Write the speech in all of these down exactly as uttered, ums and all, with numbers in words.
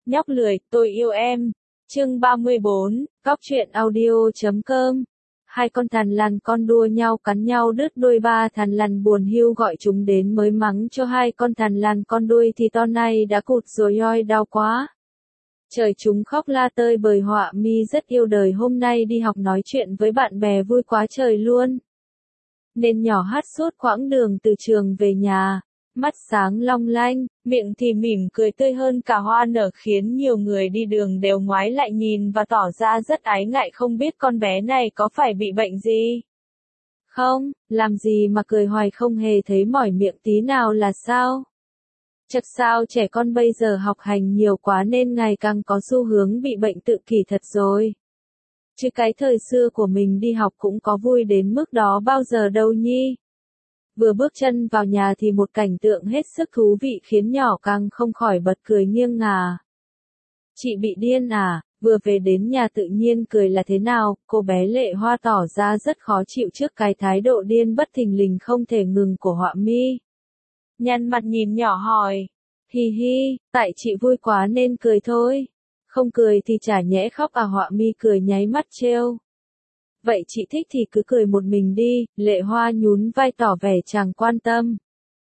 Nhóc lười, tôi yêu em. Chương ba mươi bốn, Cóc truyện audio chấm com. Hai con thằn lằn con đua nhau cắn nhau đứt đuôi, ba thằn lằn buồn hiu gọi chúng đến mới mắng cho hai con thằn lằn con đuôi thì to này đã cụt rồi oi đau quá. Trời chúng khóc la tơi bời. Họa mi rất yêu đời, hôm nay đi học nói chuyện với bạn bè vui quá trời luôn. Nên nhỏ hát suốt quãng đường từ trường về nhà. Mắt sáng long lanh, miệng thì mỉm cười tươi hơn cả hoa nở, khiến nhiều người đi đường đều ngoái lại nhìn và tỏ ra rất ái ngại, không biết con bé này có phải bị bệnh gì. Không, làm gì mà cười hoài không hề thấy mỏi miệng tí nào là sao? Chắc sao trẻ con bây giờ học hành nhiều quá nên ngày càng có xu hướng bị bệnh tự kỷ thật rồi. Chứ cái thời xưa của mình đi học cũng có vui đến mức đó bao giờ đâu nhi. Vừa bước chân vào nhà thì một cảnh tượng hết sức thú vị khiến nhỏ càng không khỏi bật cười nghiêng ngả. Chị bị điên à? Vừa về đến nhà tự nhiên cười là thế nào? Cô bé Lệ Hoa tỏ ra rất khó chịu trước cái thái độ điên bất thình lình không thể ngừng của Họa mi. Nhăn mặt nhìn nhỏ hỏi. Hi hi, tại chị vui quá nên cười thôi. Không cười thì chả nhẽ khóc à? Họa mi cười nháy mắt trêu. Vậy chị thích thì cứ cười một mình đi, Lệ Hoa nhún vai tỏ vẻ chẳng quan tâm.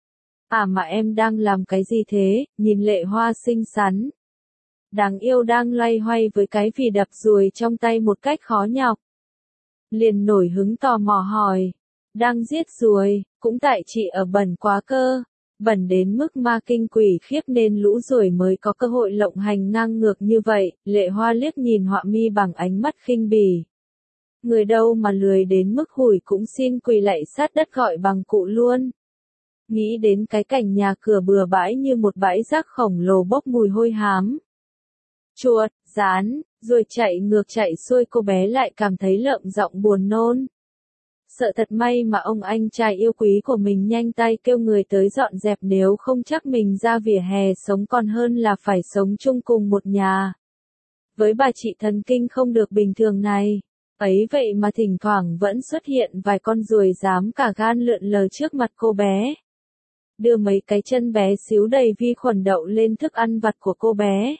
À mà em đang làm cái gì thế? Nhìn Lệ Hoa xinh xắn, đáng yêu đang loay hoay với cái vỉ đập ruồi trong tay một cách khó nhọc. Liền nổi hứng tò mò hỏi. Đang giết ruồi, cũng tại chị ở bẩn quá cơ. Bẩn đến mức ma kinh quỷ khiếp nên lũ ruồi mới có cơ hội lộng hành ngang ngược như vậy. Lệ Hoa liếc nhìn Họa mi bằng ánh mắt khinh bỉ. Người đâu mà lười đến mức hủi cũng xin quỳ lạy sát đất gọi bằng cụ luôn. Nghĩ đến cái cảnh nhà cửa bừa bãi như một bãi rác khổng lồ bốc mùi hôi hám. Chuột, gián, rồi chạy ngược chạy xuôi, cô bé lại cảm thấy lợm giọng buồn nôn. Sợ thật may mà ông anh trai yêu quý của mình nhanh tay kêu người tới dọn dẹp, nếu không chắc mình ra vỉa hè sống còn hơn là phải sống chung cùng một nhà. Với bà chị thần kinh không được bình thường này. Ấy vậy mà thỉnh thoảng vẫn xuất hiện vài con ruồi dám cả gan lượn lờ trước mặt cô bé. Đưa mấy cái chân bé xíu đầy vi khuẩn đậu lên thức ăn vặt của cô bé.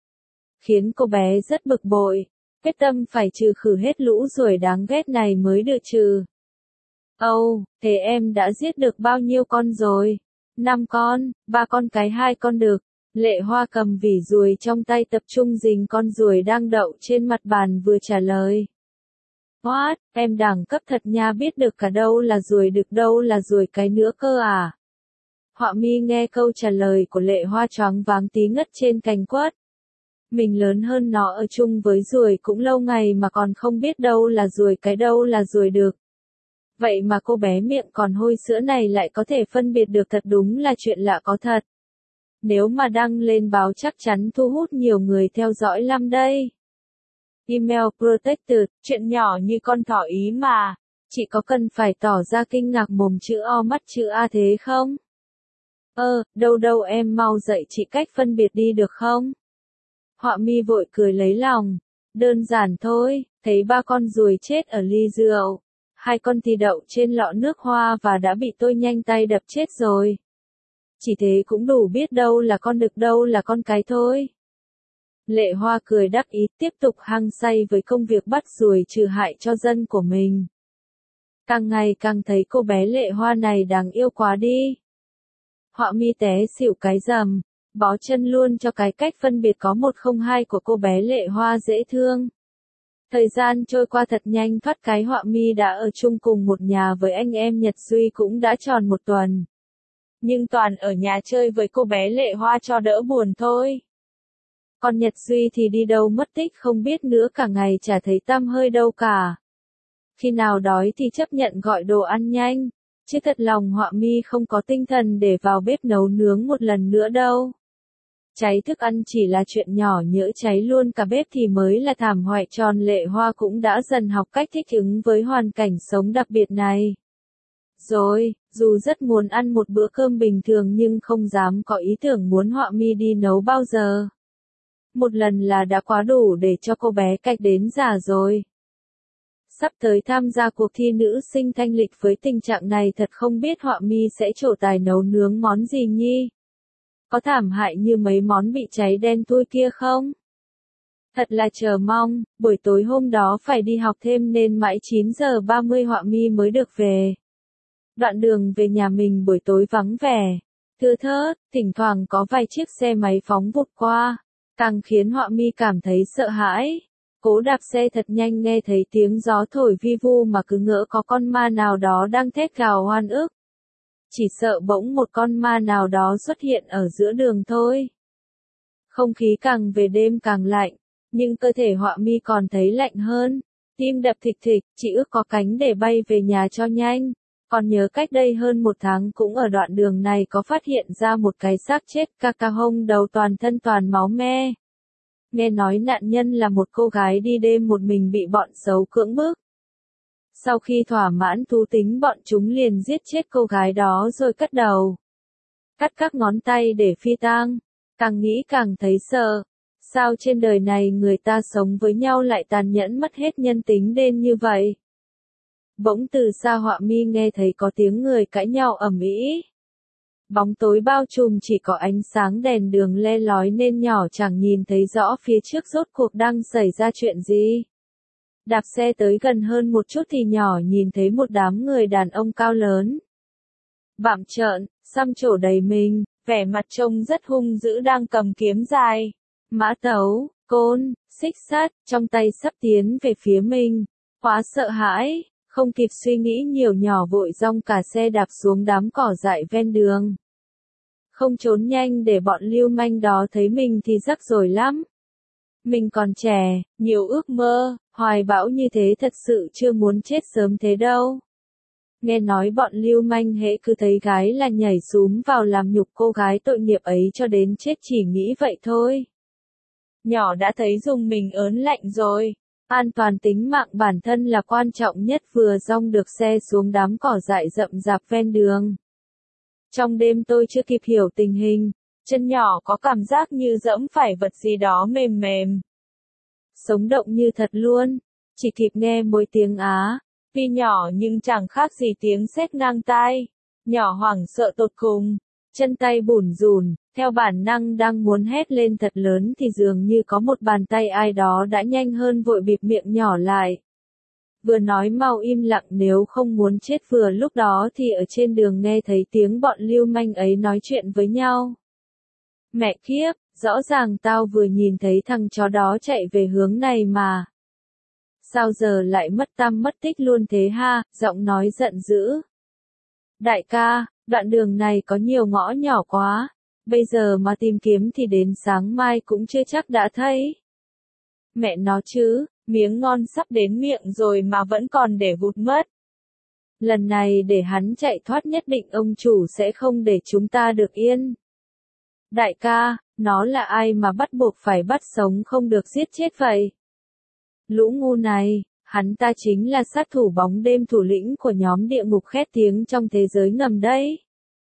Khiến cô bé rất bực bội, quyết tâm phải trừ khử hết lũ ruồi đáng ghét này mới được trừ. Âu, oh, thế em đã giết được bao nhiêu con rồi? Năm con, ba con cái hai con đực. Lệ Hoa cầm vỉ ruồi trong tay tập trung dính con ruồi đang đậu trên mặt bàn vừa trả lời. What, em đẳng cấp thật nha, biết được cả đâu là ruồi đực đâu là ruồi cái nữa cơ à? Họa mi nghe câu trả lời của Lệ Hoa choáng váng tí ngất trên cành quất. Mình lớn hơn nó ở chung với ruồi cũng lâu ngày mà còn không biết đâu là ruồi cái đâu là ruồi đực. Vậy mà cô bé miệng còn hôi sữa này lại có thể phân biệt được, thật đúng là chuyện lạ có thật. Nếu mà đăng lên báo chắc chắn thu hút nhiều người theo dõi lắm đây. Email Protected, chuyện nhỏ như con thỏ ý mà. Chị có cần phải tỏ ra kinh ngạc mồm chữ O mắt chữ A thế không? Ơ, đâu đâu, em mau dạy chị cách phân biệt đi được không? Họa mi vội cười lấy lòng. Đơn giản thôi, thấy ba con ruồi chết ở ly rượu. Hai con thì đậu trên lọ nước hoa và đã bị tôi nhanh tay đập chết rồi. Chỉ thế cũng đủ biết đâu là con đực đâu là con cái thôi. Lệ Hoa cười đắc ý tiếp tục hăng say với công việc bắt ruồi trừ hại cho dân của mình. Càng ngày càng thấy cô bé Lệ Hoa này đáng yêu quá đi. Họa mi té xỉu cái rầm, bó chân luôn cho cái cách phân biệt có một không hai của cô bé Lệ Hoa dễ thương. Thời gian trôi qua thật nhanh, thoát cái Họa mi đã ở chung cùng một nhà với anh em Nhật Duy cũng đã tròn một tuần. Nhưng toàn ở nhà chơi với cô bé Lệ Hoa cho đỡ buồn thôi. Còn Nhật Duy thì đi đâu mất tích không biết nữa, cả ngày chả thấy tăm hơi đâu cả. Khi nào đói thì chấp nhận gọi đồ ăn nhanh, chứ thật lòng Họa mi không có tinh thần để vào bếp nấu nướng một lần nữa đâu. Cháy thức ăn chỉ là chuyện nhỏ, nhỡ cháy luôn cả bếp thì mới là thảm họa. Tròn Lệ Hoa cũng đã dần học cách thích ứng với hoàn cảnh sống đặc biệt này. Rồi, dù rất muốn ăn một bữa cơm bình thường nhưng không dám có ý tưởng muốn Họa mi đi nấu bao giờ. Một lần là đã quá đủ để cho cô bé cạch đến già rồi. Sắp tới tham gia cuộc thi nữ sinh thanh lịch, với tình trạng này thật không biết Họa mi sẽ trổ tài nấu nướng món gì nhi. Có thảm hại như mấy món bị cháy đen thui kia không? Thật là chờ mong, buổi tối hôm đó phải đi học thêm nên mãi chín giờ ba mươi Họa Mi mới được về. Đoạn đường về nhà mình buổi tối vắng vẻ, thưa thớt, thỉnh thoảng có vài chiếc xe máy phóng vụt qua, càng khiến Họa Mi cảm thấy sợ hãi. Cố đạp xe thật nhanh nghe thấy tiếng gió thổi vi vu mà cứ ngỡ có con ma nào đó đang thét gào oan ức. Chỉ sợ bỗng một con ma nào đó xuất hiện ở giữa đường thôi. Không khí càng về đêm càng lạnh, nhưng cơ thể Họa Mi còn thấy lạnh hơn. Tim đập thịch thịch, chỉ ước có cánh để bay về nhà cho nhanh. Còn nhớ cách đây hơn một tháng cũng ở đoạn đường này có phát hiện ra một cái xác chết ca ca hông đầu toàn thân toàn máu me. Nghe nói nạn nhân là một cô gái đi đêm một mình bị bọn xấu cưỡng bức. Sau khi thỏa mãn thú tính bọn chúng liền giết chết cô gái đó rồi cắt đầu. Cắt các ngón tay để phi tang. Càng nghĩ càng thấy sợ. Sao trên đời này người ta sống với nhau lại tàn nhẫn mất hết nhân tính đến như vậy? Bỗng từ xa Họa Mi nghe thấy có tiếng người cãi nhau ầm ĩ. Bóng tối bao trùm chỉ có ánh sáng đèn đường le lói nên nhỏ chẳng nhìn thấy rõ phía trước rốt cuộc đang xảy ra chuyện gì. Đạp xe tới gần hơn một chút thì nhỏ nhìn thấy một đám người đàn ông cao lớn. Bặm trợn, xăm trổ đầy mình, vẻ mặt trông rất hung dữ đang cầm kiếm dài, mã tấu, côn, xích sắt, trong tay sắp tiến về phía mình. Quá sợ hãi, không kịp suy nghĩ nhiều nhỏ vội dong cả xe đạp xuống đám cỏ dại ven đường. Không trốn nhanh để bọn lưu manh đó thấy mình thì rắc rối lắm. Mình còn trẻ, nhiều ước mơ, hoài bão như thế thật sự chưa muốn chết sớm thế đâu. Nghe nói bọn lưu manh hễ cứ thấy gái là nhảy xúm vào làm nhục cô gái tội nghiệp ấy cho đến chết chỉ nghĩ vậy thôi. Nhỏ đã thấy dùng mình ớn lạnh rồi. An toàn tính mạng bản thân là quan trọng nhất vừa dong được xe xuống đám cỏ dại rậm rạp ven đường. Trong đêm tôi chưa kịp hiểu tình hình, chân nhỏ có cảm giác như dẫm phải vật gì đó mềm mềm. Sống động như thật luôn, chỉ kịp nghe mỗi tiếng á, tuy nhỏ nhưng chẳng khác gì tiếng sét ngang tai. Nhỏ hoảng sợ tột cùng, chân tay bủn rủn, theo bản năng đang muốn hét lên thật lớn thì dường như có một bàn tay ai đó đã nhanh hơn vội bịt miệng nhỏ lại. Vừa nói mau im lặng nếu không muốn chết vừa lúc đó thì ở trên đường nghe thấy tiếng bọn lưu manh ấy nói chuyện với nhau. Mẹ kiếp, rõ ràng tao vừa nhìn thấy thằng chó đó chạy về hướng này mà. Sao giờ lại mất tăm mất tích luôn thế ha, giọng nói giận dữ. Đại ca, đoạn đường này có nhiều ngõ nhỏ quá, bây giờ mà tìm kiếm thì đến sáng mai cũng chưa chắc đã thấy. Mẹ nó chứ, miếng ngon sắp đến miệng rồi mà vẫn còn để vụt mất. Lần này để hắn chạy thoát nhất định ông chủ sẽ không để chúng ta được yên. Đại ca, nó là ai mà bắt buộc phải bắt sống không được giết chết vậy? Lũ ngu này, hắn ta chính là sát thủ bóng đêm thủ lĩnh của nhóm địa ngục khét tiếng trong thế giới ngầm đấy.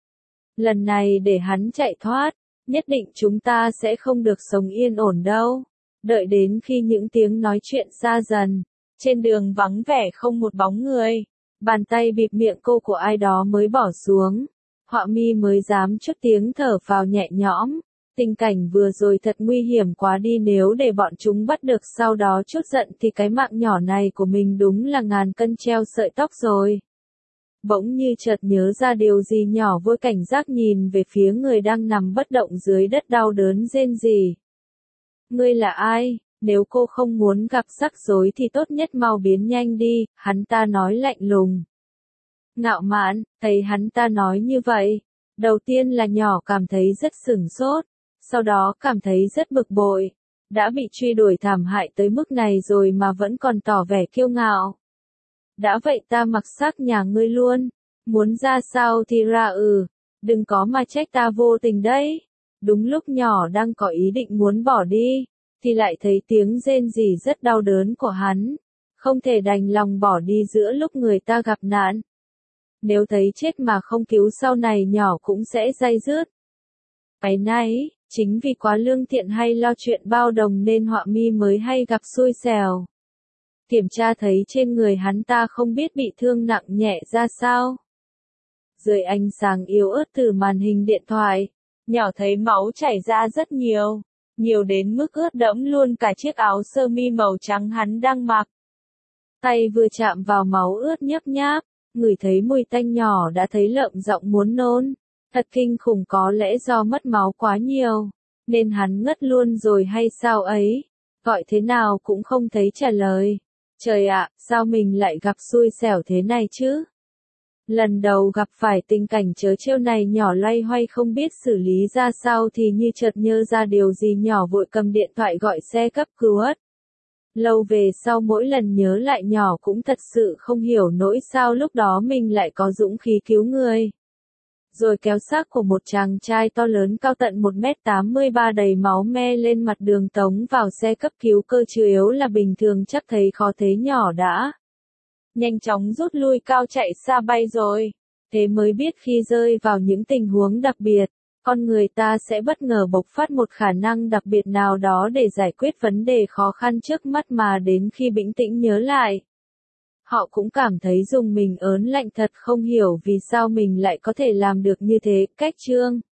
Lần này để hắn chạy thoát, nhất định chúng ta sẽ không được sống yên ổn đâu. Đợi đến khi những tiếng nói chuyện xa dần, trên đường vắng vẻ không một bóng người, bàn tay bịt miệng cô của ai đó mới bỏ xuống, Họa Mi mới dám chút tiếng thở phào nhẹ nhõm. Tình cảnh vừa rồi thật nguy hiểm quá đi, nếu để bọn chúng bắt được sau đó chút giận thì cái mạng nhỏ này của mình đúng là ngàn cân treo sợi tóc rồi. Bỗng như chợt nhớ ra điều gì nhỏ vội cảnh giác nhìn về phía người đang nằm bất động dưới đất đau đớn rên rỉ. Ngươi là ai? Nếu cô không muốn gặp rắc rối thì tốt nhất mau biến nhanh đi, hắn ta nói lạnh lùng. Ngạo mạn, thấy hắn ta nói như vậy, đầu tiên là nhỏ cảm thấy rất sửng sốt, sau đó cảm thấy rất bực bội, đã bị truy đuổi thảm hại tới mức này rồi mà vẫn còn tỏ vẻ kiêu ngạo. Đã vậy ta mặc xác nhà ngươi luôn, muốn ra sao thì ra ừ, đừng có mà trách ta vô tình đấy. Đúng lúc nhỏ đang có ý định muốn bỏ đi, thì lại thấy tiếng rên rỉ rất đau đớn của hắn, không thể đành lòng bỏ đi giữa lúc người ta gặp nạn. Nếu thấy chết mà không cứu sau này nhỏ cũng sẽ day dứt. Cái này, chính vì quá lương thiện hay lo chuyện bao đồng nên Họa Mi mới hay gặp xui xẻo. Kiểm tra thấy trên người hắn ta không biết bị thương nặng nhẹ ra sao. Dưới ánh sáng yếu ớt từ màn hình điện thoại, Nhỏ thấy máu chảy ra rất nhiều, nhiều đến mức ướt đẫm luôn cả chiếc áo sơ mi màu trắng hắn đang mặc. Tay vừa chạm vào máu ướt nhấp nháp, ngửi thấy mùi tanh nhỏ đã thấy lợm giọng muốn nôn. Thật kinh khủng, có lẽ do mất máu quá nhiều, nên hắn ngất luôn rồi hay sao ấy, gọi thế nào cũng không thấy trả lời. Trời ạ, sao mình lại gặp xui xẻo thế này chứ? Lần đầu gặp phải tình cảnh trớ trêu này nhỏ loay hoay không biết xử lý ra sao thì như chợt nhớ ra điều gì, nhỏ vội cầm điện thoại gọi xe cấp cứu. Lâu về sau mỗi lần nhớ lại nhỏ cũng thật sự không hiểu nỗi sao lúc đó mình lại có dũng khí cứu người. Rồi kéo xác của một chàng trai to lớn cao tận một mét tám mươi ba đầy máu me lên mặt đường tống vào xe cấp cứu, cơ chứ yếu là bình thường chắc thấy khó thế nhỏ đã nhanh chóng rút lui cao chạy xa bay rồi. Thế mới biết khi rơi vào những tình huống đặc biệt, con người ta sẽ bất ngờ bộc phát một khả năng đặc biệt nào đó để giải quyết vấn đề khó khăn trước mắt, mà đến khi bình tĩnh nhớ lại, họ cũng cảm thấy rùng mình ớn lạnh thật, không hiểu vì sao mình lại có thể làm được như thế. Cách chương